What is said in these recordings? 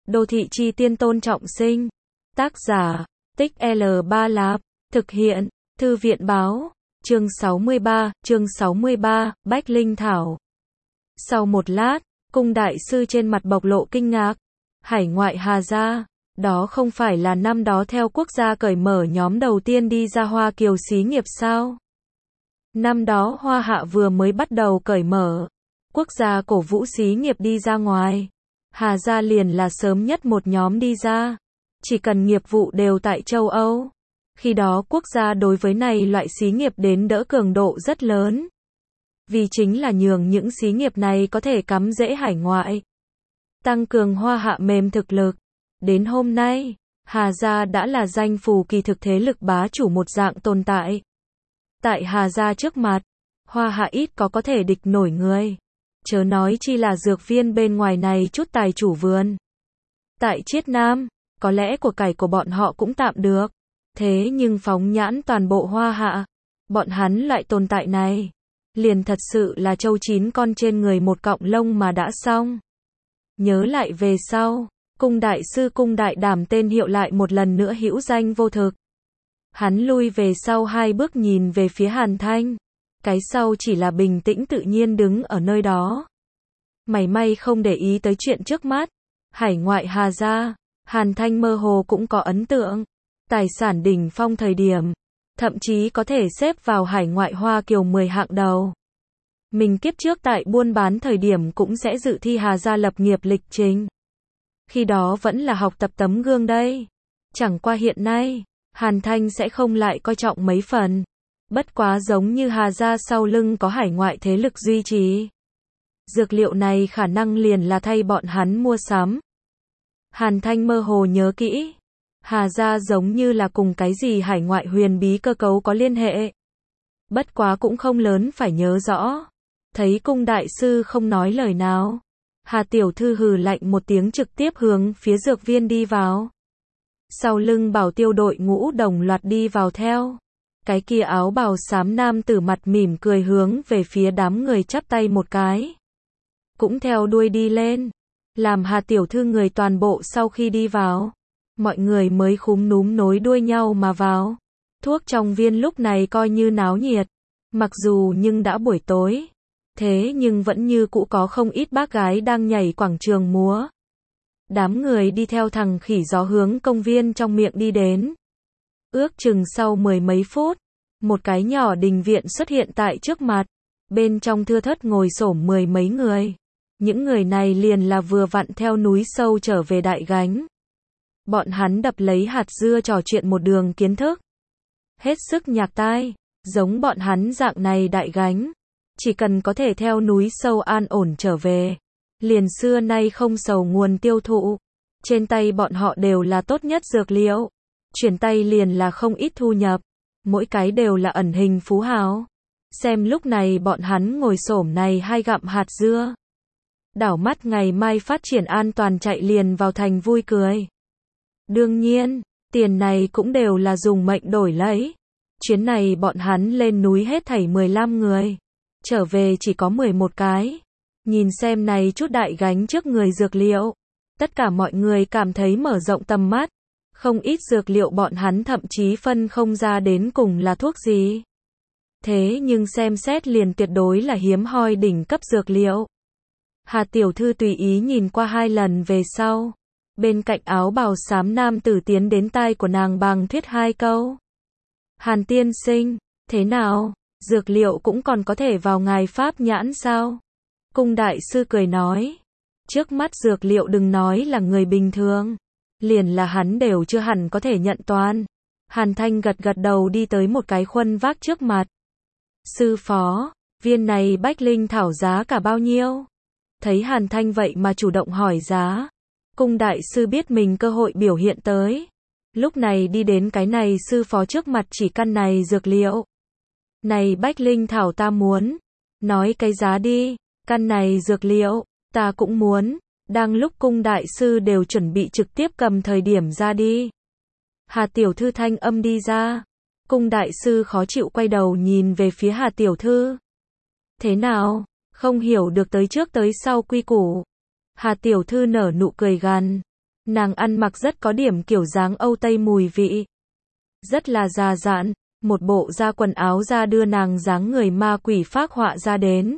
Đô thị chi tiên Tôn Trọng Sinh. Tác giả, Tích L3 Lạp. Thực hiện, Thư viện báo. Chương 63, Bách Linh Thảo. Sau một lát, cung đại sư trên mặt bộc lộ kinh ngạc. Hải ngoại Hà gia, đó không phải là năm đó theo quốc gia cởi mở nhóm đầu tiên đi ra Hoa Kiều xí nghiệp sao? Năm đó Hoa Hạ vừa mới bắt đầu cởi mở, quốc gia cổ vũ xí nghiệp đi ra ngoài. Hà gia liền là sớm nhất một nhóm đi ra, chỉ cần nghiệp vụ đều tại châu Âu. Khi đó quốc gia đối với này loại xí nghiệp đến đỡ cường độ rất lớn. Vì chính là nhường những xí nghiệp này có thể cắm rễ hải ngoại, tăng cường Hoa Hạ mềm thực lực. Đến hôm nay, Hà gia đã là danh phù kỳ thực thế lực bá chủ một dạng tồn tại. Tại Hà gia trước mặt, Hoa Hạ ít có thể địch nổi người. Chớ nói chi là dược viên bên ngoài này chút tài chủ vườn. Tại Chiết Nam, có lẽ của cải của bọn họ cũng tạm được. Thế nhưng phóng nhãn toàn bộ Hoa Hạ, bọn hắn loại tồn tại này, liền thật sự là trâu chín con trên người một cọng lông mà đã xong. Nhớ lại về sau, cung đại sư cung đại đảm tên hiệu lại một lần nữa hữu danh vô thực. Hắn lui về sau 2 bước nhìn về phía Hàn Thanh. Cái sau chỉ là bình tĩnh tự nhiên đứng ở nơi đó. Mảy may không để ý tới chuyện trước mắt. Hải ngoại Hà gia, Hàn Thanh mơ hồ cũng có ấn tượng. Tài sản đỉnh phong thời điểm, thậm chí có thể xếp vào hải ngoại Hoa Kiều 10 hạng đầu. Mình kiếp trước tại buôn bán thời điểm cũng sẽ dự thi Hà gia lập nghiệp lịch trình. Khi đó vẫn là học tập tấm gương đây. Chẳng qua hiện nay, Hàn Thanh sẽ không lại coi trọng mấy phần. Bất quá giống như Hà gia sau lưng có hải ngoại thế lực duy trì. Dược liệu này khả năng liền là thay bọn hắn mua sắm. Hàn Thanh mơ hồ nhớ kỹ. Hà gia giống như là cùng cái gì hải ngoại huyền bí cơ cấu có liên hệ. Bất quá cũng không lớn phải nhớ rõ. Thấy cung đại sư không nói lời nào, Hà tiểu thư hừ lạnh một tiếng trực tiếp hướng phía dược viên đi vào. Sau lưng bảo tiêu đội ngũ đồng loạt đi vào theo. Cái kia áo bào xám nam tử mặt mỉm cười hướng về phía đám người chắp tay một cái. Cũng theo đuôi đi lên. Làm Hà tiểu thư người toàn bộ sau khi đi vào. Mọi người mới khúm núm nối đuôi nhau mà vào. Thuốc trong viên lúc này coi như náo nhiệt. Mặc dù nhưng đã buổi tối. Thế nhưng vẫn như cũ có không ít bác gái đang nhảy quảng trường múa. Đám người đi theo thằng khỉ gió hướng công viên trong miệng đi đến. Ước chừng sau 10 mấy phút, một cái nhỏ đình viện xuất hiện tại trước mặt. Bên trong thưa thớt ngồi xổm 10 mấy người. Những người này liền là vừa vặn theo núi sâu trở về Đại Gánh. Bọn hắn đập lấy hạt dưa trò chuyện một đường kiến thức. Hết sức nhạc tai, giống bọn hắn dạng này Đại Gánh. Chỉ cần có thể theo núi sâu an ổn trở về. Liền xưa nay không sầu nguồn tiêu thụ. Trên tay bọn họ đều là tốt nhất dược liệu. Chuyển tay liền là không ít thu nhập. Mỗi cái đều là ẩn hình phú hào. Xem lúc này bọn hắn ngồi xổm này hay gặm hạt dưa. Đảo mắt ngày mai phát triển an toàn chạy liền vào thành vui cười. Đương nhiên, tiền này cũng đều là dùng mệnh đổi lấy. Chuyến này bọn hắn lên núi hết thảy 15 người. Trở về chỉ có 11 cái. Nhìn xem này chút Đại Gánh trước người dược liệu. Tất cả mọi người cảm thấy mở rộng tầm mắt. Không ít dược liệu bọn hắn thậm chí phân không ra đến cùng là thuốc gì. Thế nhưng xem xét liền tuyệt đối là hiếm hoi đỉnh cấp dược liệu. Hà tiểu thư tùy ý nhìn qua 2 lần về sau. Bên cạnh áo bào xám nam tử tiến đến tai của nàng bằng thuyết 2 câu. Hàn tiên sinh, thế nào? Dược liệu cũng còn có thể vào ngài pháp nhãn sao? Cung đại sư cười nói. Trước mắt dược liệu đừng nói là người bình thường. Liền là hắn đều chưa hẳn có thể nhận toàn. Hàn Thanh gật gật đầu đi tới một cái khuôn vác trước mặt. Sư phó, viên này Bách Linh Thảo giá cả bao nhiêu? Thấy Hàn Thanh vậy mà chủ động hỏi giá. Cung đại sư biết mình cơ hội biểu hiện tới. Lúc này đi đến cái này sư phó trước mặt chỉ căn này dược liệu. Này Bách Linh Thảo ta muốn. Nói cái giá đi. Căn này dược liệu, ta cũng muốn. Đang lúc cung đại sư đều chuẩn bị trực tiếp cầm thời điểm ra đi. Hà tiểu thư thanh âm đi ra. Cung đại sư khó chịu quay đầu nhìn về phía Hà tiểu thư. Thế nào? Không hiểu được tới trước tới sau quy củ. Hà tiểu thư nở nụ cười gằn. Nàng ăn mặc rất có điểm kiểu dáng Âu Tây mùi vị. Rất là già dặn, một bộ da quần áo ra đưa nàng dáng người ma quỷ phác họa ra đến.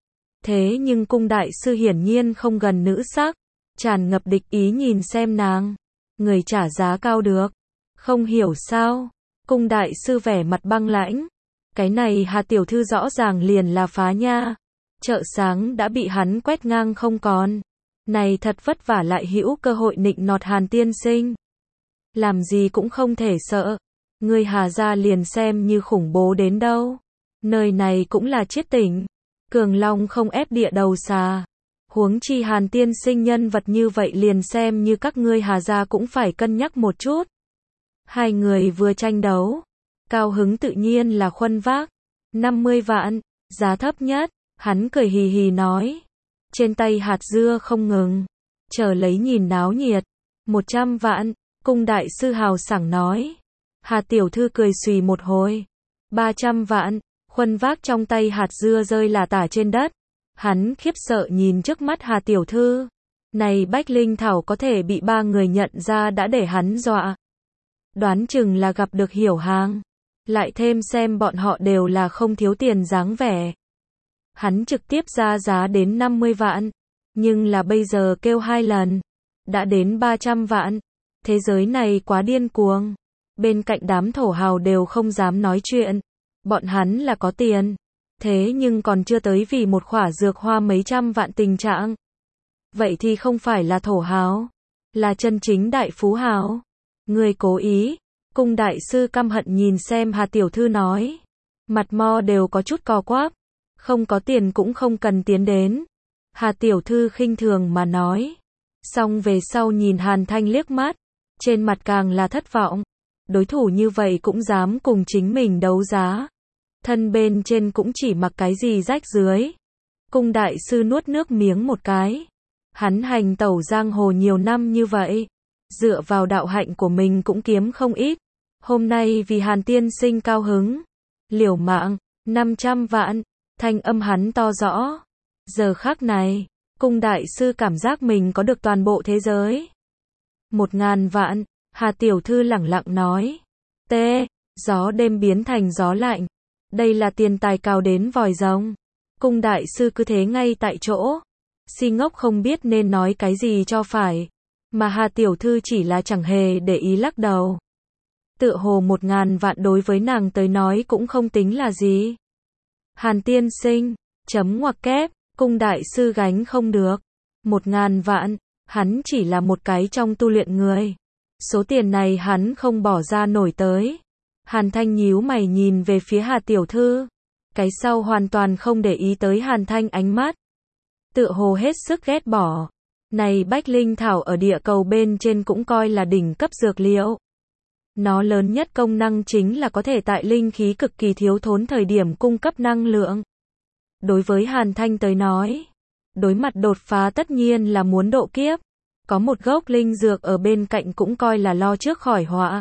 Thế nhưng cung đại sư hiển nhiên không gần nữ sắc, tràn ngập địch ý nhìn xem nàng. Người trả giá cao được. Không hiểu sao. Cung đại sư vẻ mặt băng lãnh. Cái này Hà tiểu thư rõ ràng liền là phá nha. Chợ sáng đã bị hắn quét ngang không còn. Này thật vất vả lại hữu cơ hội nịnh nọt Hàn tiên sinh. Làm gì cũng không thể sợ. Người Hà gia liền xem như khủng bố đến đâu. Nơi này cũng là chiết tỉnh. Cường Long không ép địa đầu xà. Huống chi Hàn tiên sinh nhân vật như vậy liền xem như các ngươi Hà gia cũng phải cân nhắc một chút. Hai người vừa tranh đấu. Cao hứng tự nhiên là Khuân Vác. 50 vạn, giá thấp nhất. Hắn cười hì hì nói. Trên tay hạt dưa không ngừng. Chờ lấy nhìn náo nhiệt. 100 vạn, cung đại sư hào sảng nói. Hà tiểu thư cười xùy một hồi. 300 vạn, Khuân Vác trong tay hạt dưa rơi là tả trên đất. Hắn khiếp sợ nhìn trước mắt Hà tiểu thư. Này Bách Linh Thảo có thể bị ba người nhận ra đã để hắn dọa. Đoán chừng là gặp được hiểu hàng. Lại thêm xem bọn họ đều là không thiếu tiền dáng vẻ. Hắn trực tiếp ra giá đến 50 vạn. Nhưng là bây giờ kêu 2 lần. Đã đến 300 vạn. Thế giới này quá điên cuồng. Bên cạnh đám thổ hào đều không dám nói chuyện. Bọn hắn là có tiền. Thế nhưng còn chưa tới vì một khỏa dược hoa mấy trăm vạn tình trạng. Vậy thì không phải là thổ hào. Là chân chính đại phú hào. Người cố ý. Cung đại sư căm hận nhìn xem Hà tiểu thư nói. Mặt mo đều có chút co quắp. Không có tiền cũng không cần tiến đến. Hà tiểu thư khinh thường mà nói. Xong về sau nhìn Hàn Thanh liếc mắt. Trên mặt càng là thất vọng. Đối thủ như vậy cũng dám cùng chính mình đấu giá. Thân bên trên cũng chỉ mặc cái gì rách dưới. Cung đại sư nuốt nước miếng một cái. Hắn hành tẩu giang hồ nhiều năm như vậy. Dựa vào đạo hạnh của mình cũng kiếm không ít. Hôm nay vì Hàn tiên sinh cao hứng. Liều mạng, 500 vạn. Thanh âm hắn to rõ. Giờ khắc này, cung đại sư cảm giác mình có được toàn bộ thế giới. 1000 vạn, Hà tiểu thư lẳng lặng nói. Gió đêm biến thành gió lạnh. Đây là tiền tài cao đến vòi rồng. Cung đại sư cứ thế ngay tại chỗ. Si ngốc không biết nên nói cái gì cho phải. Mà Hà tiểu thư chỉ là chẳng hề để ý lắc đầu. Tựa hồ 1000 vạn đối với nàng tới nói cũng không tính là gì. Hàn tiên sinh, chấm ngoặc kép, cung đại sư gánh không được. 1000 vạn, hắn chỉ là một cái trong tu luyện người. Số tiền này hắn không bỏ ra nổi tới. Hàn Thanh nhíu mày nhìn về phía Hà tiểu thư. Cái sau hoàn toàn không để ý tới Hàn Thanh ánh mắt. Tựa hồ hết sức ghét bỏ. Này Bách Linh Thảo ở địa cầu bên trên cũng coi là đỉnh cấp dược liệu. Nó lớn nhất công năng chính là có thể tại linh khí cực kỳ thiếu thốn thời điểm cung cấp năng lượng. Đối với Hàn Thanh tới nói, đối mặt đột phá tất nhiên là muốn độ kiếp. Có một gốc linh dược ở bên cạnh cũng coi là lo trước khỏi họa.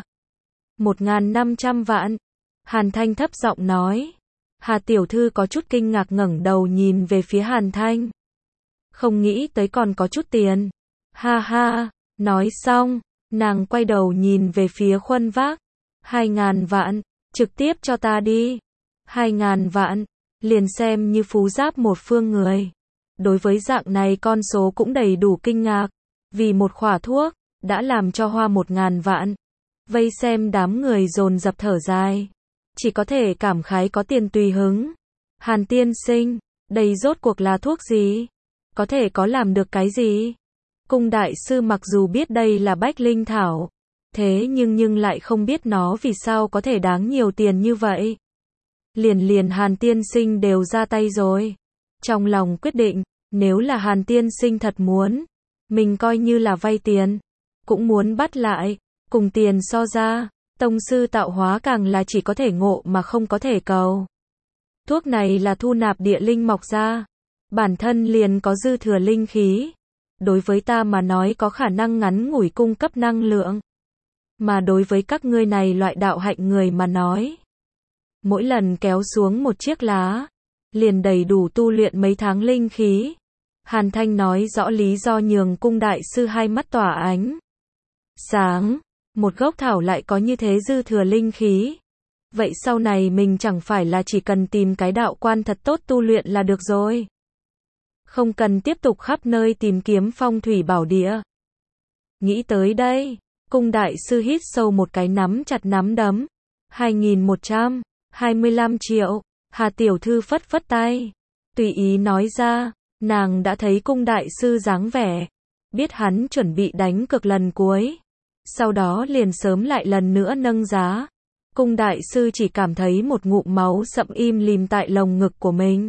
1500 vạn. Hàn Thanh thấp giọng nói. Hà tiểu thư có chút kinh ngạc ngẩng đầu nhìn về phía Hàn Thanh. Không nghĩ tới còn có chút tiền. Ha ha, nói xong, nàng quay đầu nhìn về phía Khuân Vác. 2000 vạn, trực tiếp cho ta đi. 2000 vạn, liền xem như phú giáp một phương người. Đối với dạng này con số cũng đầy đủ kinh ngạc. Vì một khỏa thuốc, đã làm cho hoa 1000 vạn. Vây xem đám người dồn dập thở dài. Chỉ có thể cảm khái có tiền tùy hứng. Hàn tiên sinh, đây rốt cuộc là thuốc gì? Có thể có làm được cái gì? Cung đại sư mặc dù biết đây là Bách Linh Thảo. Thế nhưng lại không biết nó vì sao có thể đáng nhiều tiền như vậy. Liền Hàn tiên sinh đều ra tay rồi. Trong lòng quyết định, nếu là Hàn tiên sinh thật muốn, mình coi như là vay tiền, cũng muốn bắt lại, cùng tiền so ra, tông sư tạo hóa càng là chỉ có thể ngộ mà không có thể cầu. Thuốc này là thu nạp địa linh mọc ra, bản thân liền có dư thừa linh khí, đối với ta mà nói có khả năng ngắn ngủi cung cấp năng lượng. Mà đối với các ngươi này loại đạo hạnh người mà nói, mỗi lần kéo xuống một chiếc lá, liền đầy đủ tu luyện mấy tháng linh khí. Hàn Thanh nói rõ lý do nhường cung đại sư hai mắt tỏa ánh. Sáng, một gốc thảo lại có như thế dư thừa linh khí. Vậy sau này mình chẳng phải là chỉ cần tìm cái đạo quan thật tốt tu luyện là được rồi. Không cần tiếp tục khắp nơi tìm kiếm phong thủy bảo địa. Nghĩ tới đây, cung đại sư hít sâu một cái, nắm chặt nắm đấm. 2.125 triệu, Hà tiểu thư phất phất tay, tùy ý nói ra, nàng đã thấy cung đại sư dáng vẻ, biết hắn chuẩn bị đánh cược lần cuối, sau đó liền sớm lại lần nữa nâng giá. Cung đại sư chỉ cảm thấy một ngụm máu sậm im lìm tại lồng ngực của mình.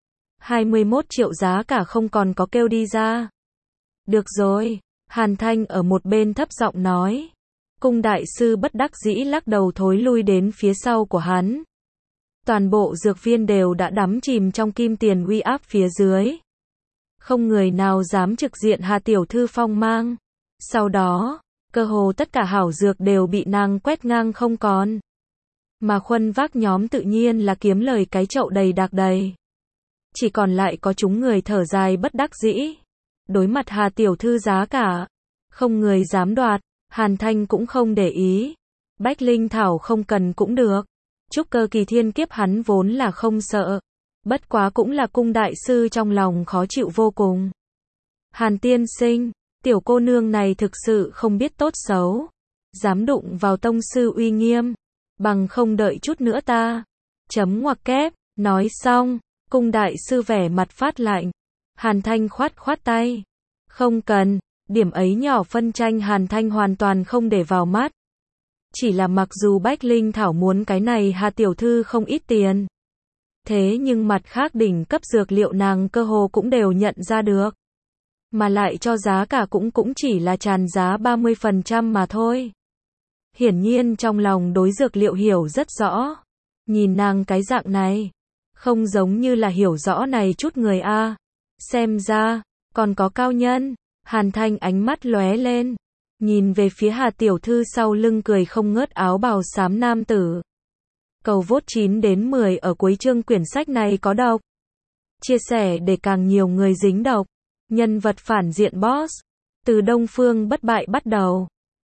21 triệu giá cả không còn có kêu đi ra. Được rồi, Hàn Thanh ở một bên thấp giọng nói. Cung đại sư bất đắc dĩ lắc đầu thối lui đến phía sau của hắn. Toàn bộ dược viên đều đã đắm chìm trong kim tiền uy áp phía dưới. Không người nào dám trực diện Hà tiểu thư phong mang. Sau đó, cơ hồ tất cả hảo dược đều bị nàng quét ngang không còn. Mà khuân vác nhóm tự nhiên là kiếm lời cái chậu đầy đạc đầy. Chỉ còn lại có chúng người thở dài bất đắc dĩ. Đối mặt Hà tiểu thư giá cả, không người dám đoạt. Hàn Thanh cũng không để ý. Bách Linh Thảo không cần cũng được. Trúc cơ kỳ thiên kiếp hắn vốn là không sợ. Bất quá cũng là cung đại sư trong lòng khó chịu vô cùng. Hàn tiên sinh, tiểu cô nương này thực sự không biết tốt xấu. Dám đụng vào tông sư uy nghiêm. Bằng không đợi chút nữa ta. Chấm ngoặc kép, nói xong, cung đại sư vẻ mặt phát lạnh. Hàn Thanh khoát khoát tay. Không cần. Điểm ấy nhỏ phân tranh Hàn Thanh hoàn toàn không để vào mắt. Chỉ là mặc dù Bách Linh Thảo muốn cái này Hà tiểu thư không ít tiền. Thế nhưng mặt khác đỉnh cấp dược liệu nàng cơ hồ cũng đều nhận ra được. Mà lại cho giá cả cũng chỉ là tràn giá 30% mà thôi. Hiển nhiên trong lòng đối dược liệu hiểu rất rõ. Nhìn nàng cái dạng này, không giống như là hiểu rõ này chút người a. Xem ra, còn có cao nhân. Hàn Thanh ánh mắt lóe lên, nhìn về phía Hà tiểu thư sau lưng cười không ngớt áo bào xám nam tử. Cầu vote 9 đến 10 ở cuối chương quyển sách này có độc. Chia sẻ để càng nhiều người dính độc. Nhân vật phản diện boss. Từ Đông Phương bất bại bắt đầu.